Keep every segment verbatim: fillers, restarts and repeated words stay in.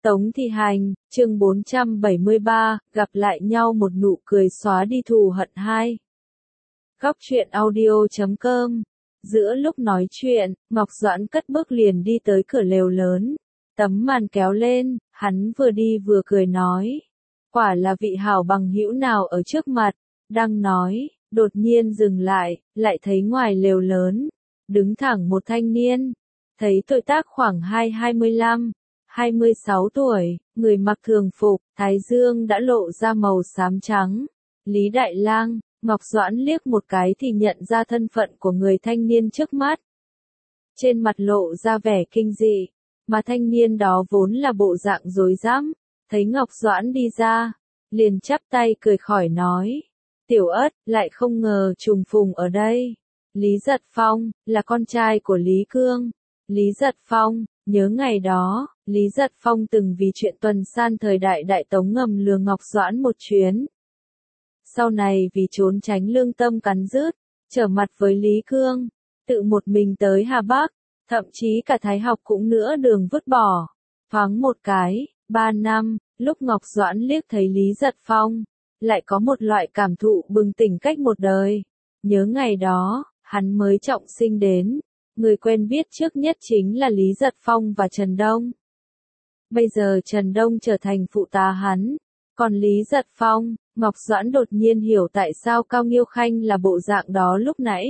Tống Thị Hành, chương bốn trăm bảy mươi ba, gặp lại nhau một nụ cười xóa đi thù hận hai. Góc truyện audio chấm com. Giữa lúc nói chuyện, Ngọc Doãn cất bước liền đi tới cửa lều lớn. Tấm màn kéo lên, hắn vừa đi vừa cười nói. Quả là vị hảo bằng hữu nào ở trước mặt, đang nói, đột nhiên dừng lại, lại thấy ngoài lều lớn, đứng thẳng một thanh niên. Thấy tuổi tác khoảng hai hai mươi lăm, hai mươi sáu tuổi, người mặc thường phục, thái dương đã lộ ra màu xám trắng. Lý Đại Lang, Ngọc Doãn liếc một cái thì nhận ra thân phận của người thanh niên trước mắt. Trên mặt lộ ra vẻ kinh dị, mà thanh niên đó vốn là bộ dạng rối rắm, thấy Ngọc Doãn đi ra, liền chắp tay cười khỏi nói. Tiểu Ất, lại không ngờ trùng phùng ở đây. Lý Giật Phong, là con trai của Lý Cương. Lý Giật Phong, nhớ ngày đó, Lý Giật Phong từng vì chuyện tuần san thời đại Đại Tống ngầm lừa Ngọc Doãn một chuyến. Sau này vì trốn tránh lương tâm cắn rứt, trở mặt với Lý Cương, tự một mình tới Hà Bắc, thậm chí cả Thái học cũng nửa đường vứt bỏ. Thoáng một cái, ba năm, lúc Ngọc Doãn liếc thấy Lý Giật Phong, lại có một loại cảm thụ bừng tỉnh cách một đời. Nhớ ngày đó, hắn mới trọng sinh đến. Người quen biết trước nhất chính là Lý Giật Phong và Trần Đông. Bây giờ Trần Đông trở thành phụ tá hắn. Còn Lý Giật Phong, Ngọc Doãn đột nhiên hiểu tại sao Cao Nghiêu Khanh là bộ dạng đó lúc nãy.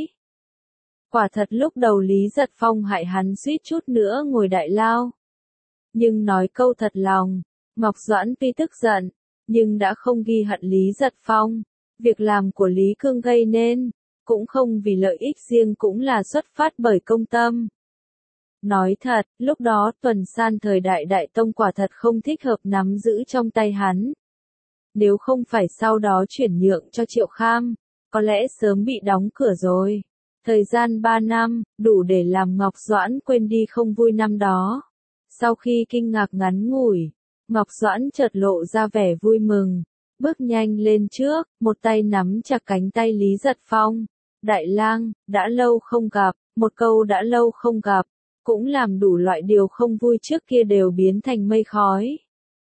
Quả thật lúc đầu Lý Giật Phong hại hắn suýt chút nữa ngồi đại lao. Nhưng nói câu thật lòng, Ngọc Doãn tuy tức giận, nhưng đã không ghi hận Lý Giật Phong. Việc làm của Lý Cương gây nên, cũng không vì lợi ích riêng, cũng là xuất phát bởi công tâm. Nói thật, lúc đó tuần san thời đại Đại Tông quả thật không thích hợp nắm giữ trong tay hắn. Nếu không phải sau đó chuyển nhượng cho Triệu Kham, có lẽ sớm bị đóng cửa rồi. Thời gian ba năm, đủ để làm Ngọc Doãn quên đi không vui năm đó. Sau khi kinh ngạc ngắn ngủi, Ngọc Doãn chợt lộ ra vẻ vui mừng, bước nhanh lên trước, một tay nắm chặt cánh tay Lý Giật Phong. Đại Lang, đã lâu không gặp, một câu đã lâu không gặp, cũng làm đủ loại điều không vui trước kia đều biến thành mây khói.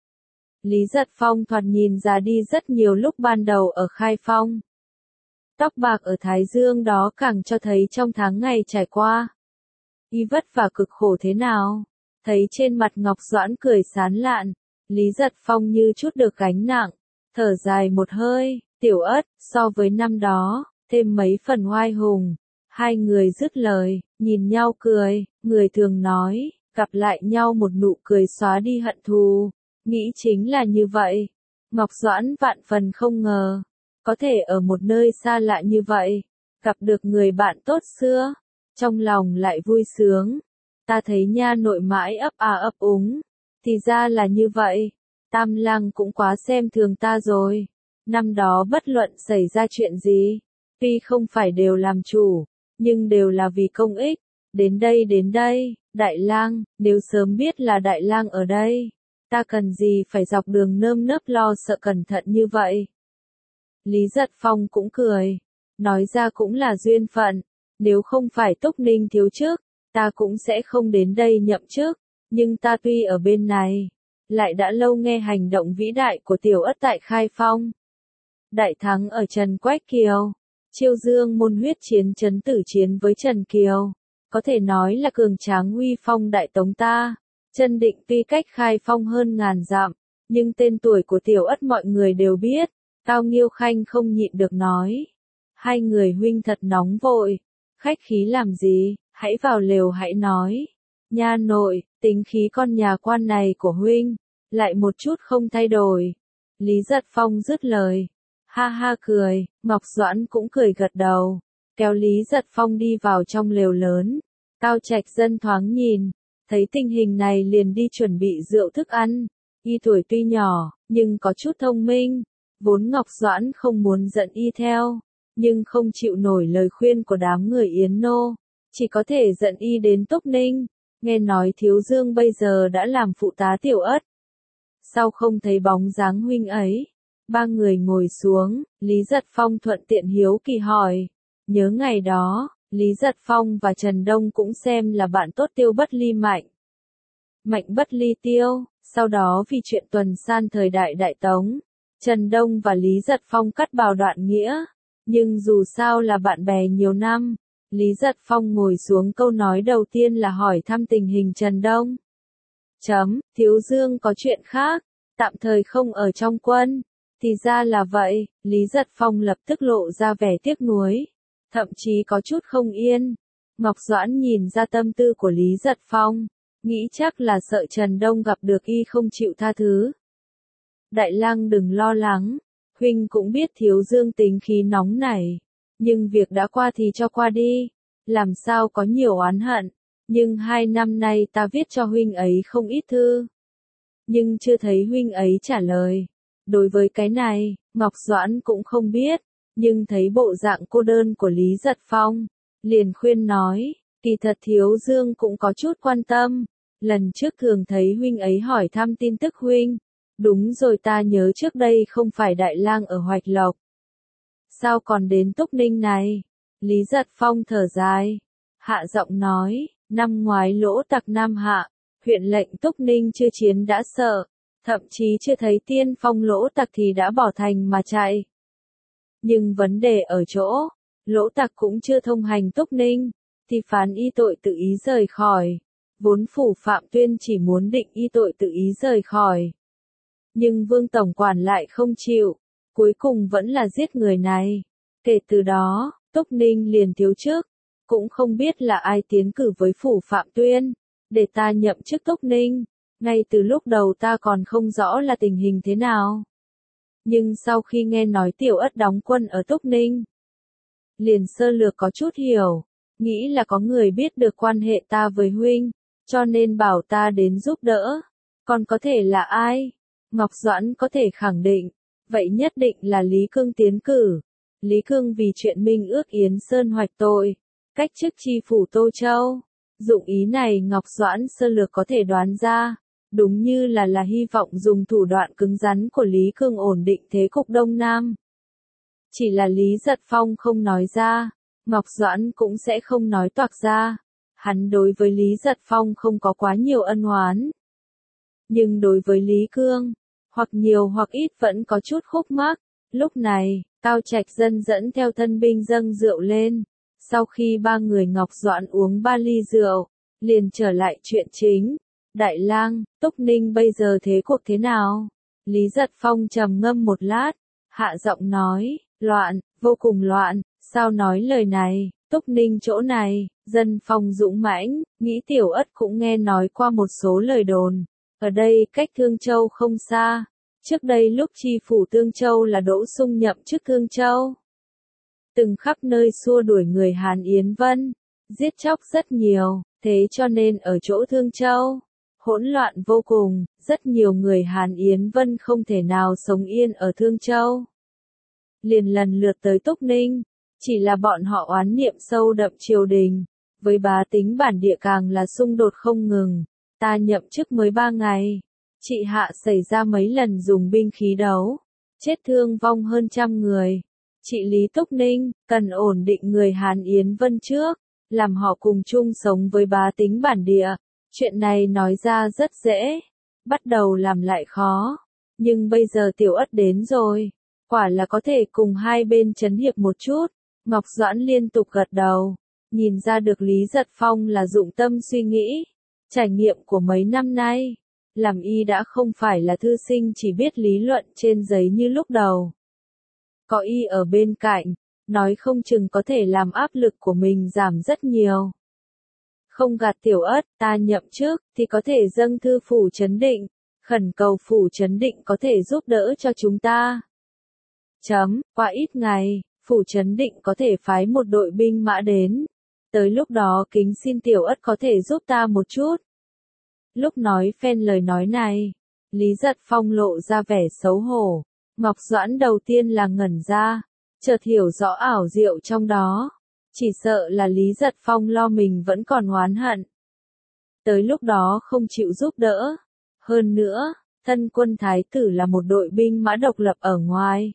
Lý Giật Phong thoạt nhìn già đi rất nhiều lúc ban đầu ở Khai Phong. Tóc bạc ở Thái Dương đó càng cho thấy trong tháng ngày trải qua, y vất vả cực khổ thế nào. Thấy trên mặt Ngọc Doãn cười sán lạn, Lý Giật Phong như chút được gánh nặng, thở dài một hơi. Tiểu Ất, so với năm đó, thêm mấy phần oai hùng. Hai người dứt lời, nhìn nhau cười, người thường nói, gặp lại nhau một nụ cười xóa đi hận thù. Nghĩ chính là như vậy. Ngọc Doãn vạn phần không ngờ, có thể ở một nơi xa lạ như vậy, gặp được người bạn tốt xưa, trong lòng lại vui sướng. Ta thấy nha nội mãi ấp à ấp úng, thì ra là như vậy. Tam Lang cũng quá xem thường ta rồi. Năm đó bất luận xảy ra chuyện gì, tuy không phải đều làm chủ, nhưng đều là vì công ích. Đến đây đến đây, Đại Lang, nếu sớm biết là Đại Lang ở đây, ta cần gì phải dọc đường nơm nớp lo sợ cẩn thận như vậy. Lý Giật Phong cũng cười, nói ra cũng là duyên phận, nếu không phải Túc Ninh thiếu chức, ta cũng sẽ không đến đây nhậm chức, nhưng ta tuy ở bên này, lại đã lâu nghe hành động vĩ đại của Tiểu Ất tại Khai Phong. Đại thắng ở Trần Quách Kiều, Chiêu Dương môn huyết chiến trấn tử chiến với Trần Kiều, có thể nói là cường tráng uy phong Đại Tống ta. Chân Định tuy cách Khai Phong hơn ngàn dặm, nhưng tên tuổi của Tiểu Ất mọi người đều biết. Cao Nghiêu Khanh không nhịn được nói. Hai người huynh thật nóng vội, khách khí làm gì, hãy vào lều hãy nói. Nha nội, tính khí con nhà quan này của huynh, lại một chút không thay đổi. Lý Giật Phong dứt lời, ha ha cười, Ngọc Doãn cũng cười gật đầu, kéo Lý Giật Phong đi vào trong lều lớn. Cao Trạch Dân thoáng nhìn, thấy tình hình này liền đi chuẩn bị rượu thức ăn. Y tuổi tuy nhỏ, nhưng có chút thông minh. Vốn Ngọc Doãn không muốn dẫn y theo, nhưng không chịu nổi lời khuyên của đám người Yến Nô, chỉ có thể dẫn y đến Túc Ninh. Nghe nói Thiếu Dương bây giờ đã làm phụ tá Tiểu Ất. Sao không thấy bóng dáng huynh ấy? Ba người ngồi xuống, Lý Giật Phong thuận tiện hiếu kỳ hỏi. Nhớ ngày đó, Lý Giật Phong và Trần Đông cũng xem là bạn tốt Tiêu Bất Ly Mạnh. Mạnh bất ly tiêu. Sau đó vì chuyện tuần san thời đại Đại Tống, Trần Đông và Lý Giật Phong cắt bào đoạn nghĩa. Nhưng dù sao là bạn bè nhiều năm, Lý Giật Phong ngồi xuống câu nói đầu tiên là hỏi thăm tình hình Trần Đông. Chấm, Thiếu Dương có chuyện khác, tạm thời không ở trong quân. Thì ra là vậy, Lý Giật Phong lập tức lộ ra vẻ tiếc nuối, thậm chí có chút không yên. Ngọc Doãn nhìn ra tâm tư của Lý Giật Phong, nghĩ chắc là sợ Trần Đông gặp được y không chịu tha thứ. Đại lang đừng lo lắng, huynh cũng biết Thiếu Dương tính khí nóng nảy, nhưng việc đã qua thì cho qua đi, làm sao có nhiều oán hận, nhưng hai năm nay ta viết cho huynh ấy không ít thư, nhưng chưa thấy huynh ấy trả lời. Đối với cái này, Ngọc Doãn cũng không biết, nhưng thấy bộ dạng cô đơn của Lý Giật Phong, liền khuyên nói, kỳ thật Thiếu Dương cũng có chút quan tâm, lần trước thường thấy huynh ấy hỏi thăm tin tức huynh. Đúng rồi, ta nhớ trước đây không phải Đại lang ở Hoạch Lộc. Sao còn đến Túc Ninh này? Lý Giật Phong thở dài, hạ giọng nói, năm ngoái lỗ tặc Nam Hạ, huyện lệnh Túc Ninh chưa chiến đã sợ, thậm chí chưa thấy tiên phong lỗ tặc thì đã bỏ thành mà chạy. Nhưng vấn đề ở chỗ, lỗ tặc cũng chưa thông hành Túc Ninh, thì phán y tội tự ý rời khỏi. Vốn phủ Phạm Tuyên chỉ muốn định y tội tự ý rời khỏi. Nhưng Vương Tổng Quản lại không chịu, cuối cùng vẫn là giết người này. Kể từ đó, Túc Ninh liền thiếu chức, cũng không biết là ai tiến cử với phủ Phạm Tuyên, để ta nhậm chức Túc Ninh. Ngay từ lúc đầu ta còn không rõ là tình hình thế nào. Nhưng sau khi nghe nói Tiểu Ất đóng quân ở Túc Ninh, liền sơ lược có chút hiểu, nghĩ là có người biết được quan hệ ta với huynh, cho nên bảo ta đến giúp đỡ. Còn có thể là ai? Ngọc Doãn có thể khẳng định, vậy nhất định là Lý Cương tiến cử. Lý Cương vì chuyện Minh ước Yến Sơn hoạch tội, cách chức chi phủ Tô Châu. Dụng ý này Ngọc Doãn sơ lược có thể đoán ra, đúng như là là hy vọng dùng thủ đoạn cứng rắn của Lý Cương ổn định thế cục Đông Nam. Chỉ là Lý Giật Phong không nói ra, Ngọc Doãn cũng sẽ không nói toạc ra. Hắn đối với Lý Giật Phong không có quá nhiều ân oán. Nhưng đối với Lý Cương, hoặc nhiều hoặc ít vẫn có chút khúc mắc. Lúc này, Cao Trạch Dân dẫn theo thân binh dâng rượu lên. Sau khi ba người Ngọc Doãn uống ba ly rượu, liền trở lại chuyện chính. Đại lang, Túc Ninh bây giờ thế cuộc thế nào? Lý Giật Phong trầm ngâm một lát, hạ giọng nói, loạn, vô cùng loạn. Sao nói lời này? Túc Ninh chỗ này, dân phong dũng mãnh, nghĩ Tiểu Ất cũng nghe nói qua một số lời đồn. Ở đây cách Thương Châu không xa. Trước đây lúc chi phủ Tương Châu là Đỗ Sung nhậm chức Thương Châu. Từng khắp nơi xua đuổi người Hán Yến Vân, giết chóc rất nhiều, thế cho nên ở chỗ Thương Châu, hỗn loạn vô cùng, rất nhiều người Hán Yến Vân không thể nào sống yên ở Thương Châu. Liền lần lượt tới Túc Ninh, chỉ là bọn họ oán niệm sâu đậm triều đình, với bá tính bản địa càng là xung đột không ngừng. Ta nhậm chức mới ba ngày, trị hạ xảy ra mấy lần dùng binh khí đấu, chết thương vong hơn trăm người. Trị lý Túc Ninh, cần ổn định người Hán Yến Vân trước, làm họ cùng chung sống với bá tính bản địa. Chuyện này nói ra rất dễ, bắt đầu làm lại khó. Nhưng bây giờ Tiểu Ất đến rồi, quả là có thể cùng hai bên chấn hiệp một chút. Ngọc Doãn liên tục gật đầu, nhìn ra được Lý Giật Phong là dụng tâm suy nghĩ. Trải nghiệm của mấy năm nay, làm y đã không phải là thư sinh chỉ biết lý luận trên giấy như lúc đầu. Có y ở bên cạnh, nói không chừng có thể làm áp lực của mình giảm rất nhiều. Không gạt Tiểu Ất, ta nhậm chức, thì có thể dâng thư phủ Trấn Định, khẩn cầu phủ Trấn Định có thể giúp đỡ cho chúng ta. Chấm, qua ít ngày, phủ Trấn Định có thể phái một đội binh mã đến. Tới lúc đó kính xin Tiểu Ất có thể giúp ta một chút. Lúc nói phen lời nói này, Lý Giật Phong lộ ra vẻ xấu hổ. Ngọc Doãn đầu tiên là ngẩn ra, chợt hiểu rõ ảo diệu trong đó. Chỉ sợ là Lý Giật Phong lo mình vẫn còn oán hận. Tới lúc đó không chịu giúp đỡ. Hơn nữa, thân quân thái tử là một đội binh mã độc lập ở ngoài.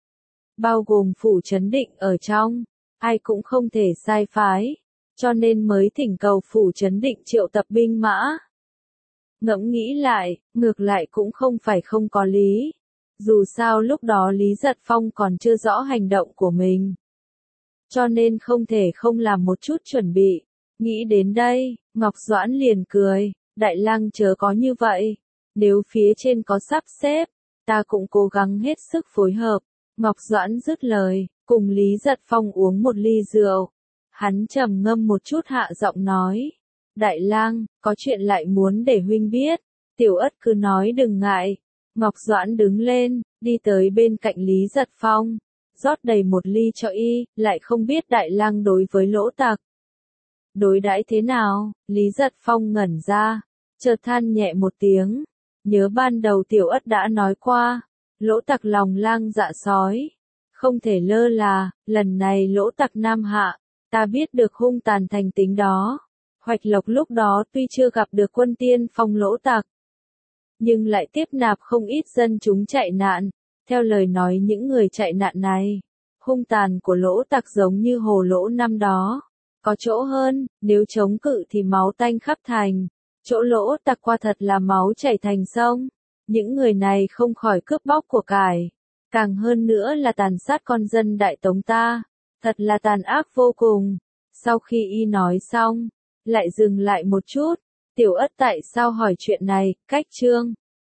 Bao gồm phủ Trấn Định ở trong, ai cũng không thể sai phái. Cho nên mới thỉnh cầu phủ Trấn Định triệu tập binh mã. Ngẫm nghĩ lại, ngược lại cũng không phải không có lý. Dù sao lúc đó Lý Giật Phong còn chưa rõ hành động của mình. Cho nên không thể không làm một chút chuẩn bị. Nghĩ đến đây, Ngọc Doãn liền cười, Đại Lang chớ có như vậy. Nếu phía trên có sắp xếp, ta cũng cố gắng hết sức phối hợp. Ngọc Doãn dứt lời, cùng Lý Giật Phong uống một ly rượu. Hắn trầm ngâm một chút hạ giọng nói. Đại Lang, có chuyện lại muốn để huynh biết. Tiểu Ất cứ nói đừng ngại. Ngọc Doãn đứng lên, đi tới bên cạnh Lý Giật Phong. Rót đầy một ly cho y, lại không biết Đại Lang đối với Lỗ Tặc đối đãi thế nào. Lý Giật Phong ngẩn ra, chợt than nhẹ một tiếng. Nhớ ban đầu Tiểu Ất đã nói qua, Lỗ Tặc lòng lang dạ sói, không thể lơ là. Lần này Lỗ Tặc nam hạ, ta biết được hung tàn thành tính đó. Hoạch Lộc lúc đó tuy chưa gặp được quân tiên phong Lỗ Tặc, nhưng lại tiếp nạp không ít dân chúng chạy nạn. Theo lời nói những người chạy nạn này, hung tàn của Lỗ Tặc giống như Hồ Lỗ năm đó. Có chỗ hơn, nếu chống cự thì máu tanh khắp thành. Chỗ Lỗ Tặc qua thật là máu chảy thành sông. Những người này không khỏi cướp bóc của cải. Càng hơn nữa là tàn sát con dân Đại Tống ta. Thật là tàn ác vô cùng. Sau khi y nói xong, lại dừng lại một chút. Tiểu Ất tại sao hỏi chuyện này, cách chương.